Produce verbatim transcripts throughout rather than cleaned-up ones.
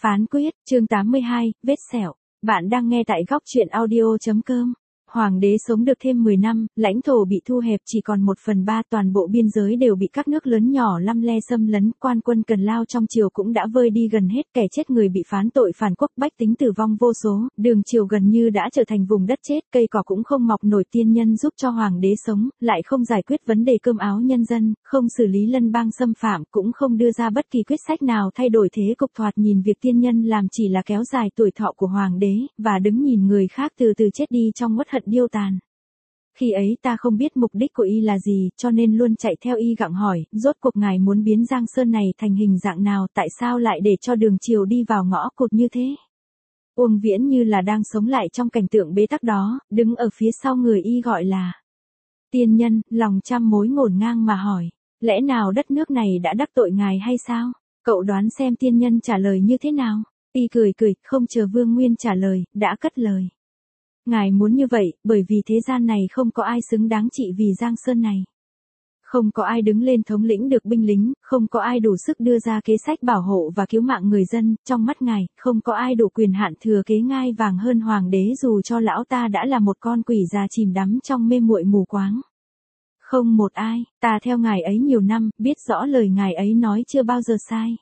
Phán quyết, chương tám mươi hai, vết sẹo. Bạn đang nghe tại góc truyện audio.com. Hoàng đế sống được thêm mười năm, lãnh thổ bị thu hẹp chỉ còn một phần ba, toàn bộ biên giới đều bị các nước lớn nhỏ lăm le xâm lấn, quan quân Cần Lao trong triều cũng đã vơi đi gần hết, kẻ chết người bị phán tội phản quốc, bách tính tử vong vô số, đường triều gần như đã trở thành vùng đất chết, cây cỏ cũng không mọc nổi. Tiên nhân giúp cho hoàng đế sống, lại không giải quyết vấn đề cơm áo nhân dân, không xử lý lân bang xâm phạm, cũng không đưa ra bất kỳ quyết sách nào thay đổi thế cục. Thoạt nhìn việc tiên nhân làm chỉ là kéo dài tuổi thọ của hoàng đế, và đứng nhìn người khác từ từ chết đi trong uất hận điêu tàn. Khi ấy ta không biết mục đích của y là gì, cho nên luôn chạy theo y gặng hỏi, rốt cuộc ngài muốn biến Giang Sơn này thành hình dạng nào, tại sao lại để cho đường triều đi vào ngõ cụt như thế? Uông Viễn như là đang sống lại trong cảnh tượng bế tắc đó, đứng ở phía sau người y gọi là tiên nhân, lòng trăm mối ngổn ngang mà hỏi, lẽ nào đất nước này đã đắc tội ngài hay sao? Cậu đoán xem tiên nhân trả lời như thế nào? Y cười cười, không chờ Vương Nguyên trả lời, đã cất lời. Ngài muốn như vậy, bởi vì thế gian này không có ai xứng đáng trị vì Giang Sơn này. Không có ai đứng lên thống lĩnh được binh lính, không có ai đủ sức đưa ra kế sách bảo hộ và cứu mạng người dân, trong mắt ngài, không có ai đủ quyền hạn thừa kế ngai vàng hơn hoàng đế dù cho lão ta đã là một con quỷ già chìm đắm trong mê muội mù quáng. Không một ai, ta theo ngài ấy nhiều năm, biết rõ lời ngài ấy nói chưa bao giờ sai.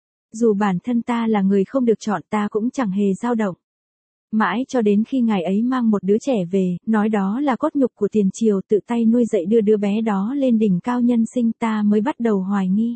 Dù bản thân ta là người không được chọn ta cũng chẳng hề dao động. Mãi cho đến khi ngài ấy mang một đứa trẻ về, nói đó là cốt nhục của tiền triều, tự tay nuôi dạy đưa đứa bé đó lên đỉnh cao nhân sinh, ta mới bắt đầu hoài nghi.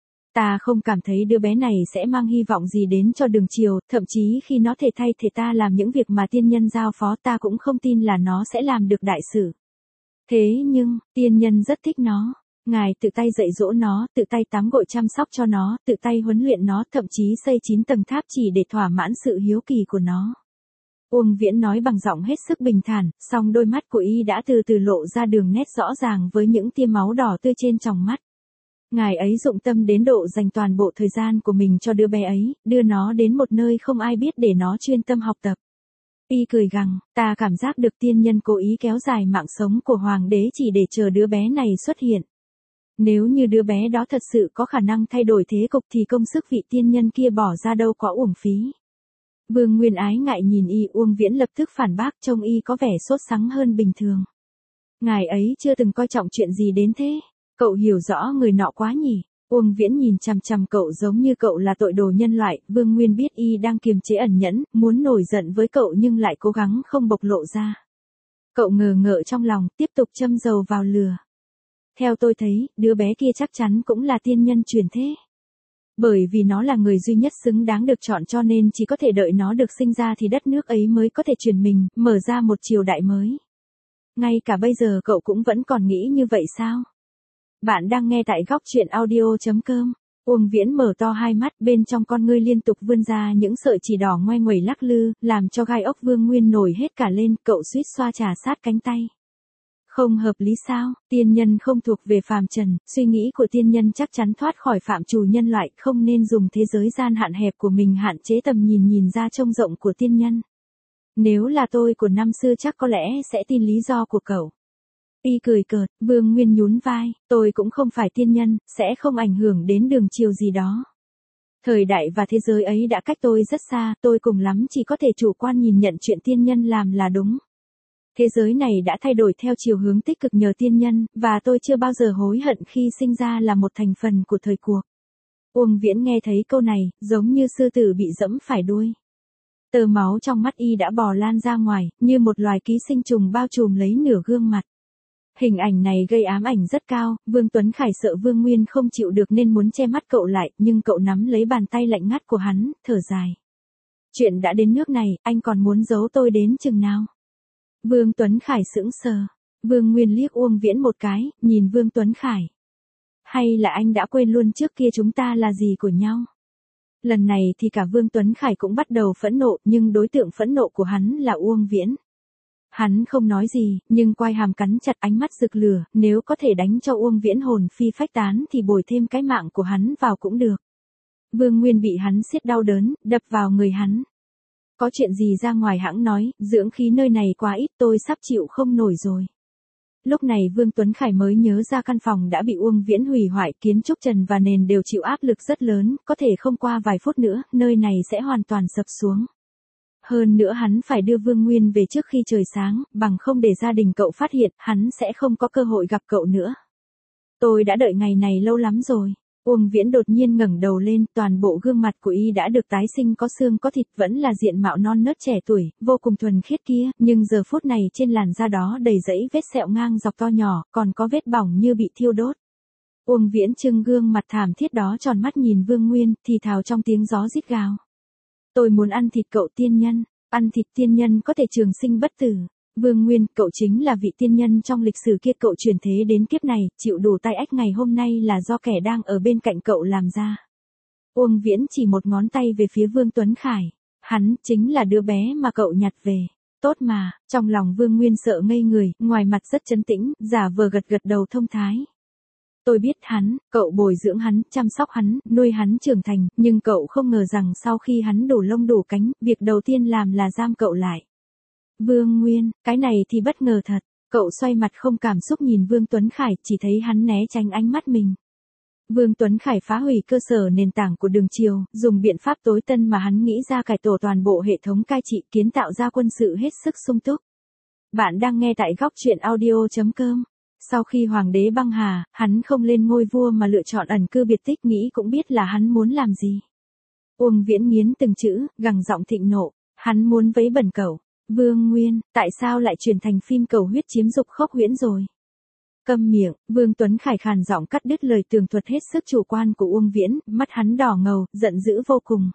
Ta không cảm thấy đứa bé này sẽ mang hy vọng gì đến cho đường triều, thậm chí khi nó thể thay thế ta làm những việc mà tiên nhân giao phó ta cũng không tin là nó sẽ làm được đại sự. Thế nhưng, tiên nhân rất thích nó. Ngài tự tay dạy dỗ nó, tự tay tắm gội chăm sóc cho nó, tự tay huấn luyện nó, thậm chí xây chín tầng tháp chỉ để thỏa mãn sự hiếu kỳ của nó. Uông Viễn nói bằng giọng hết sức bình thản, song đôi mắt của y đã từ từ lộ ra đường nét rõ ràng với những tia máu đỏ tươi trên tròng mắt. Ngài ấy dụng tâm đến độ dành toàn bộ thời gian của mình cho đứa bé ấy, đưa nó đến một nơi không ai biết để nó chuyên tâm học tập. Y cười gằn, ta cảm giác được tiên nhân cố ý kéo dài mạng sống của hoàng đế chỉ để chờ đứa bé này xuất hiện. Nếu như đứa bé đó thật sự có khả năng thay đổi thế cục thì công sức vị tiên nhân kia bỏ ra đâu có uổng phí. Vương Nguyên ái ngại nhìn y, Uông Viễn lập tức phản bác, trông y có vẻ sốt sắng hơn bình thường. Ngài ấy chưa từng coi trọng chuyện gì đến thế, cậu hiểu rõ người nọ quá nhỉ. Uông Viễn nhìn chằm chằm cậu giống như cậu là tội đồ nhân loại. Vương Nguyên biết y đang kiềm chế ẩn nhẫn, muốn nổi giận với cậu nhưng lại cố gắng không bộc lộ ra. Cậu ngờ ngợ trong lòng, tiếp tục châm dầu vào lửa. Theo tôi thấy, đứa bé kia chắc chắn cũng là tiên nhân truyền thế. Bởi vì nó là người duy nhất xứng đáng được chọn cho nên chỉ có thể đợi nó được sinh ra thì đất nước ấy mới có thể truyền mình, mở ra một triều đại mới. Ngay cả bây giờ cậu cũng vẫn còn nghĩ như vậy sao? Bạn đang nghe tại góc truyện audio.com. Uông Viễn mở to hai mắt, bên trong con ngươi liên tục vươn ra những sợi chỉ đỏ ngoe nguẩy lắc lư, làm cho gai ốc Vương Nguyên nổi hết cả lên, cậu suýt xoa trà sát cánh tay. Không hợp lý sao? Tiên nhân không thuộc về phàm trần, suy nghĩ của tiên nhân chắc chắn thoát khỏi phạm trù nhân loại, không nên dùng thế giới gian hạn hẹp của mình hạn chế tầm nhìn nhìn ra trông rộng của tiên nhân. Nếu là tôi của năm xưa chắc có lẽ sẽ tin lý do của cậu. Y cười cợt, Vương Nguyên nhún vai, tôi cũng không phải tiên nhân, sẽ không ảnh hưởng đến đường triều gì đó. Thời đại và thế giới ấy đã cách tôi rất xa, tôi cùng lắm chỉ có thể chủ quan nhìn nhận chuyện tiên nhân làm là đúng. Thế giới này đã thay đổi theo chiều hướng tích cực nhờ tiên nhân, và tôi chưa bao giờ hối hận khi sinh ra là một thành phần của thời cuộc. Uông Viễn nghe thấy câu này, giống như sư tử bị dẫm phải đuôi. Tơ máu trong mắt y đã bò lan ra ngoài, như một loài ký sinh trùng bao trùm lấy nửa gương mặt. Hình ảnh này gây ám ảnh rất cao, Vương Tuấn Khải sợ Vương Nguyên không chịu được nên muốn che mắt cậu lại, nhưng cậu nắm lấy bàn tay lạnh ngắt của hắn, thở dài. Chuyện đã đến nước này, anh còn muốn giấu tôi đến chừng nào? Vương Tuấn Khải sững sờ. Vương Nguyên liếc Uông Viễn một cái, nhìn Vương Tuấn Khải. Hay là anh đã quên luôn trước kia chúng ta là gì của nhau? Lần này thì cả Vương Tuấn Khải cũng bắt đầu phẫn nộ, nhưng đối tượng phẫn nộ của hắn là Uông Viễn. Hắn không nói gì, nhưng quai hàm cắn chặt, ánh mắt rực lửa, nếu có thể đánh cho Uông Viễn hồn phi phách tán thì bồi thêm cái mạng của hắn vào cũng được. Vương Nguyên bị hắn siết đau đớn, đập vào người hắn. Có chuyện gì ra ngoài hãng nói, dưỡng khí nơi này quá ít, tôi sắp chịu không nổi rồi. Lúc này Vương Tuấn Khải mới nhớ ra căn phòng đã bị Uông Viễn hủy hoại, kiến trúc trần và nền đều chịu áp lực rất lớn, có thể không qua vài phút nữa, nơi này sẽ hoàn toàn sập xuống. Hơn nữa hắn phải đưa Vương Nguyên về trước khi trời sáng, bằng không để gia đình cậu phát hiện, hắn sẽ không có cơ hội gặp cậu nữa. Tôi đã đợi ngày này lâu lắm rồi. Uông Viễn đột nhiên ngẩng đầu lên, toàn bộ gương mặt của y đã được tái sinh, có xương có thịt, vẫn là diện mạo non nớt trẻ tuổi, vô cùng thuần khiết kia, nhưng giờ phút này trên làn da đó đầy rẫy vết sẹo ngang dọc to nhỏ, còn có vết bỏng như bị thiêu đốt. Uông Viễn trưng gương mặt thảm thiết đó tròn mắt nhìn Vương Nguyên, thì thào trong tiếng gió rít gào. Tôi muốn ăn thịt cậu tiên nhân, ăn thịt tiên nhân có thể trường sinh bất tử. Vương Nguyên, cậu chính là vị tiên nhân trong lịch sử kia, cậu chuyển thế đến kiếp này, chịu đủ tai ách ngày hôm nay là do kẻ đang ở bên cạnh cậu làm ra. Uông Viễn chỉ một ngón tay về phía Vương Tuấn Khải. Hắn chính là đứa bé mà cậu nhặt về. Tốt mà, trong lòng Vương Nguyên sợ ngây người, ngoài mặt rất trấn tĩnh, giả vờ gật gật đầu thông thái. Tôi biết hắn, cậu bồi dưỡng hắn, chăm sóc hắn, nuôi hắn trưởng thành, nhưng cậu không ngờ rằng sau khi hắn đủ lông đủ cánh, việc đầu tiên làm là giam cậu lại. Vương Nguyên, cái này thì bất ngờ thật. Cậu xoay mặt không cảm xúc nhìn Vương Tuấn Khải, chỉ thấy hắn né tránh ánh mắt mình. Vương Tuấn Khải phá hủy cơ sở nền tảng của Đường Triều, dùng biện pháp tối tân mà hắn nghĩ ra, cải tổ toàn bộ hệ thống cai trị, kiến tạo ra quân sự hết sức sung túc. Bạn đang nghe tại góc truyện audio chấm com. Sau khi hoàng đế băng hà, hắn không lên ngôi vua mà lựa chọn ẩn cư biệt tích, nghĩ cũng biết là hắn muốn làm gì. Uông Viễn nghiến từng chữ, gằn giọng thịnh nộ, hắn muốn vấy bẩn cậu. Vương Nguyên, tại sao lại chuyển thành phim cầu huyết chiếm dục khốc huyễn rồi? Câm miệng, Vương Tuấn Khải khàn giọng cắt đứt lời tường thuật hết sức chủ quan của Uông Viễn, mắt hắn đỏ ngầu, giận dữ vô cùng.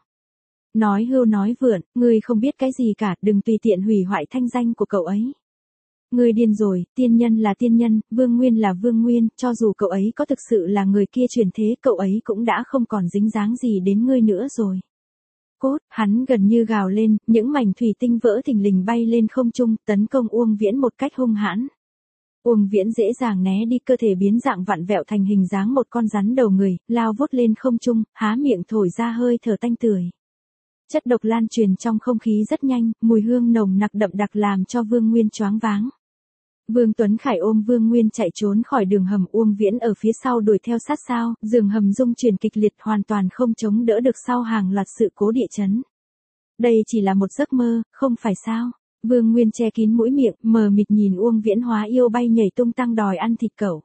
Nói hưu nói vượn, ngươi không biết cái gì cả, đừng tùy tiện hủy hoại thanh danh của cậu ấy. Ngươi điên rồi, tiên nhân là tiên nhân, Vương Nguyên là Vương Nguyên, cho dù cậu ấy có thực sự là người kia chuyển thế, cậu ấy cũng đã không còn dính dáng gì đến ngươi nữa rồi. Cốt, hắn gần như gào lên, những mảnh thủy tinh vỡ thình lình bay lên không trung, tấn công Uông Viễn một cách hung hãn. Uông Viễn dễ dàng né đi, cơ thể biến dạng vặn vẹo thành hình dáng một con rắn đầu người, lao vút lên không trung, há miệng thổi ra hơi thở tanh tưởi. Chất độc lan truyền trong không khí rất nhanh, mùi hương nồng nặc đậm đặc làm cho Vương Nguyên choáng váng. Vương Tuấn Khải ôm Vương Nguyên chạy trốn khỏi đường hầm, Uông Viễn ở phía sau đuổi theo sát sao, giường hầm rung chuyển kịch liệt, hoàn toàn không chống đỡ được sau hàng loạt sự cố địa chấn. Đây chỉ là một giấc mơ, không phải sao? Vương Nguyên che kín mũi miệng, mờ mịt nhìn Uông Viễn hóa yêu bay nhảy tung tăng đòi ăn thịt cậu.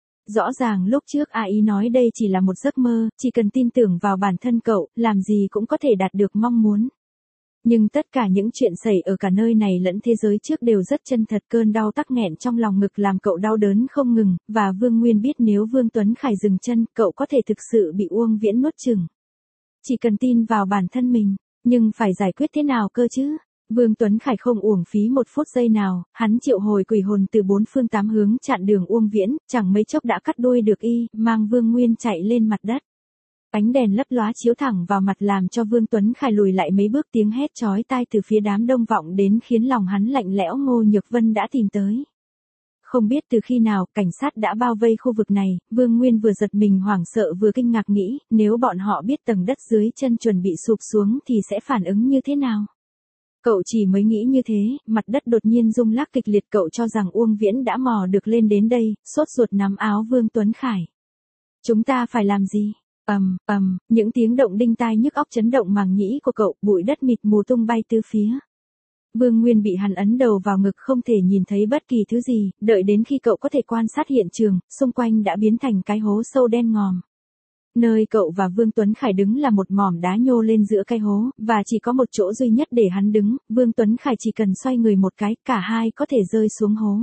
Rõ ràng lúc trước A Ý nói đây chỉ là một giấc mơ, chỉ cần tin tưởng vào bản thân cậu, làm gì cũng có thể đạt được mong muốn. Nhưng tất cả những chuyện xảy ở cả nơi này lẫn thế giới trước đều rất chân thật, cơn đau tắc nghẹn trong lòng ngực làm cậu đau đớn không ngừng, và Vương Nguyên biết nếu Vương Tuấn Khải dừng chân, cậu có thể thực sự bị Uông Viễn nuốt chửng. Chỉ cần tin vào bản thân mình, nhưng phải giải quyết thế nào cơ chứ? Vương Tuấn Khải không uổng phí một phút giây nào, hắn triệu hồi quỷ hồn từ bốn phương tám hướng chặn đường Uông Viễn, chẳng mấy chốc đã cắt đuôi được y, mang Vương Nguyên chạy lên mặt đất. Ánh đèn lấp lóa chiếu thẳng vào mặt làm cho Vương Tuấn Khải lùi lại mấy bước, tiếng hét chói tai từ phía đám đông vọng đến khiến lòng hắn lạnh lẽo. Ngô Nhược Vân đã tìm tới. Không biết từ khi nào, cảnh sát đã bao vây khu vực này, Vương Nguyên vừa giật mình hoảng sợ vừa kinh ngạc nghĩ, nếu bọn họ biết tầng đất dưới chân chuẩn bị sụp xuống thì sẽ phản ứng như thế nào? Cậu chỉ mới nghĩ như thế, mặt đất đột nhiên rung lắc kịch liệt, cậu cho rằng Uông Viễn đã mò được lên đến đây, sốt ruột nắm áo Vương Tuấn Khải. Chúng ta phải làm gì? Ầm, ầm, những tiếng động đinh tai nhức óc chấn động màng nhĩ của cậu, bụi đất mịt mù tung bay tứ phía. Vương Nguyên bị hắn ấn đầu vào ngực, không thể nhìn thấy bất kỳ thứ gì, đợi đến khi cậu có thể quan sát hiện trường, xung quanh đã biến thành cái hố sâu đen ngòm. Nơi cậu và Vương Tuấn Khải đứng là một mỏm đá nhô lên giữa cái hố, và chỉ có một chỗ duy nhất để hắn đứng, Vương Tuấn Khải chỉ cần xoay người một cái, cả hai có thể rơi xuống hố.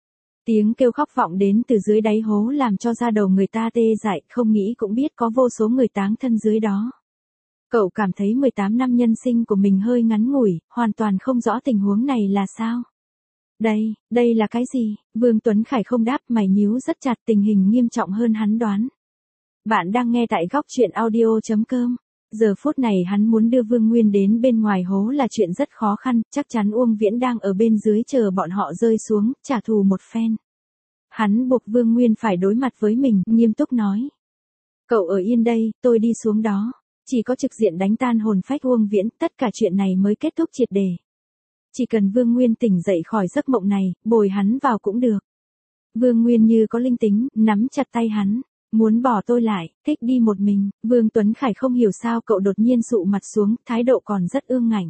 Tiếng kêu khóc vọng đến từ dưới đáy hố làm cho da đầu người ta tê dại, không nghĩ cũng biết có vô số người táng thân dưới đó. Cậu cảm thấy mười tám năm nhân sinh của mình hơi ngắn ngủi, hoàn toàn không rõ tình huống này là sao. Đây, đây là cái gì? Vương Tuấn Khải không đáp, mày nhíu rất chặt, tình hình nghiêm trọng hơn hắn đoán. Bạn đang nghe tại góc truyện audio chấm com. Giờ phút này hắn muốn đưa Vương Nguyên đến bên ngoài hố là chuyện rất khó khăn, chắc chắn Uông Viễn đang ở bên dưới chờ bọn họ rơi xuống, trả thù một phen. Hắn buộc Vương Nguyên phải đối mặt với mình, nghiêm túc nói. Cậu ở yên đây, tôi đi xuống đó. Chỉ có trực diện đánh tan hồn phách Uông Viễn, tất cả chuyện này mới kết thúc triệt để. Chỉ cần Vương Nguyên tỉnh dậy khỏi giấc mộng này, bồi hắn vào cũng được. Vương Nguyên như có linh tính, nắm chặt tay hắn. Muốn bỏ tôi lại, thích đi một mình. Vương Tuấn Khải không hiểu sao cậu đột nhiên sụ mặt xuống, thái độ còn rất ương ngạnh.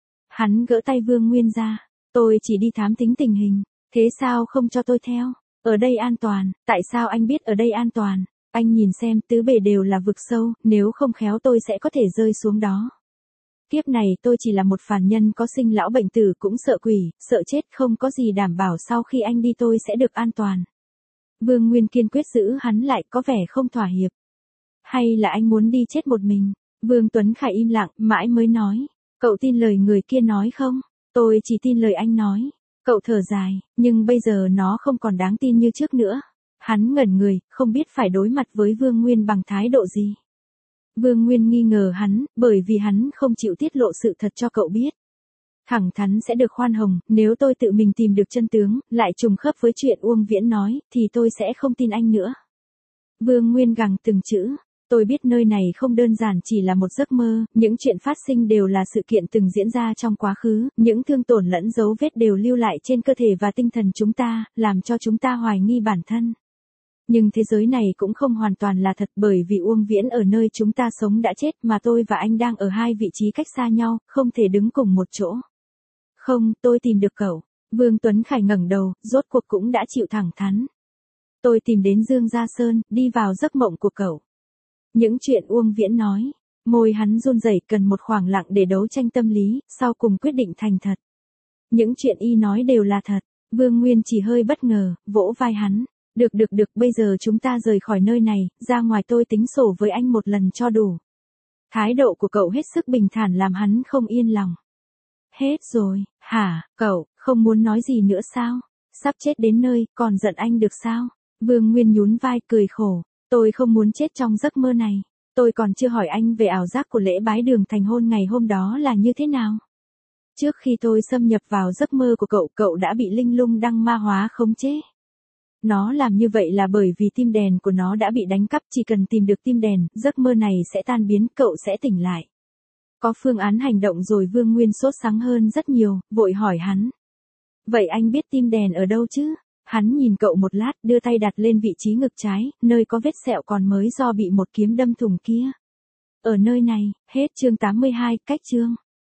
Hắn gỡ tay Vương Nguyên ra. Tôi chỉ đi thám tính tình hình. Thế sao không cho tôi theo? Ở đây an toàn. Tại sao anh biết ở đây an toàn? Anh nhìn xem, tứ bề đều là vực sâu, nếu không khéo tôi sẽ có thể rơi xuống đó. Kiếp này tôi chỉ là một phàm nhân có sinh lão bệnh tử, cũng sợ quỷ, sợ chết, không có gì đảm bảo sau khi anh đi tôi sẽ được an toàn. Vương Nguyên kiên quyết giữ hắn lại, có vẻ không thỏa hiệp. Hay là anh muốn đi chết một mình? Vương Tuấn Khải im lặng, mãi mới nói. Cậu tin lời người kia nói không? Tôi chỉ tin lời anh nói. Cậu thở dài, nhưng bây giờ nó không còn đáng tin như trước nữa. Hắn ngẩn người, không biết phải đối mặt với Vương Nguyên bằng thái độ gì. Vương Nguyên nghi ngờ hắn, bởi vì hắn không chịu tiết lộ sự thật cho cậu biết. Thẳng thắn sẽ được khoan hồng, nếu tôi tự mình tìm được chân tướng, lại trùng khớp với chuyện Uông Viễn nói, thì tôi sẽ không tin anh nữa. Vương Nguyên gằn từng chữ, tôi biết nơi này không đơn giản chỉ là một giấc mơ, những chuyện phát sinh đều là sự kiện từng diễn ra trong quá khứ, những thương tổn lẫn dấu vết đều lưu lại trên cơ thể và tinh thần chúng ta, làm cho chúng ta hoài nghi bản thân. Nhưng thế giới này cũng không hoàn toàn là thật, bởi vì Uông Viễn ở nơi chúng ta sống đã chết mà tôi và anh đang ở hai vị trí cách xa nhau, không thể đứng cùng một chỗ. Không, tôi tìm được cậu. Vương Tuấn Khải ngẩng đầu, rốt cuộc cũng đã chịu thẳng thắn. Tôi tìm đến Dương Gia Sơn, đi vào giấc mộng của cậu. Những chuyện Uông Viễn nói, môi hắn run rẩy, cần một khoảng lặng để đấu tranh tâm lý, sau cùng quyết định thành thật. Những chuyện y nói đều là thật. Vương Nguyên chỉ hơi bất ngờ, vỗ vai hắn. Được được được, bây giờ chúng ta rời khỏi nơi này, ra ngoài tôi tính sổ với anh một lần cho đủ. Thái độ của cậu hết sức bình thản làm hắn không yên lòng. Hết rồi, hả, cậu, không muốn nói gì nữa sao? Sắp chết đến nơi, còn giận anh được sao? Vương Nguyên nhún vai cười khổ. Tôi không muốn chết trong giấc mơ này. Tôi còn chưa hỏi anh về ảo giác của lễ bái đường thành hôn ngày hôm đó là như thế nào. Trước khi tôi xâm nhập vào giấc mơ của cậu, cậu đã bị linh lung đăng ma hóa khống chế. Nó làm như vậy là bởi vì tim đèn của nó đã bị đánh cắp, chỉ cần tìm được tim đèn, giấc mơ này sẽ tan biến, cậu sẽ tỉnh lại. Có phương án hành động rồi. Vương Nguyên sốt sắng hơn rất nhiều, vội hỏi hắn. Vậy anh biết tim đèn ở đâu chứ? Hắn nhìn cậu một lát, đưa tay đặt lên vị trí ngực trái, nơi có vết sẹo còn mới do bị một kiếm đâm thủng kia. Ở nơi này, hết chương tám mươi hai, cách chương.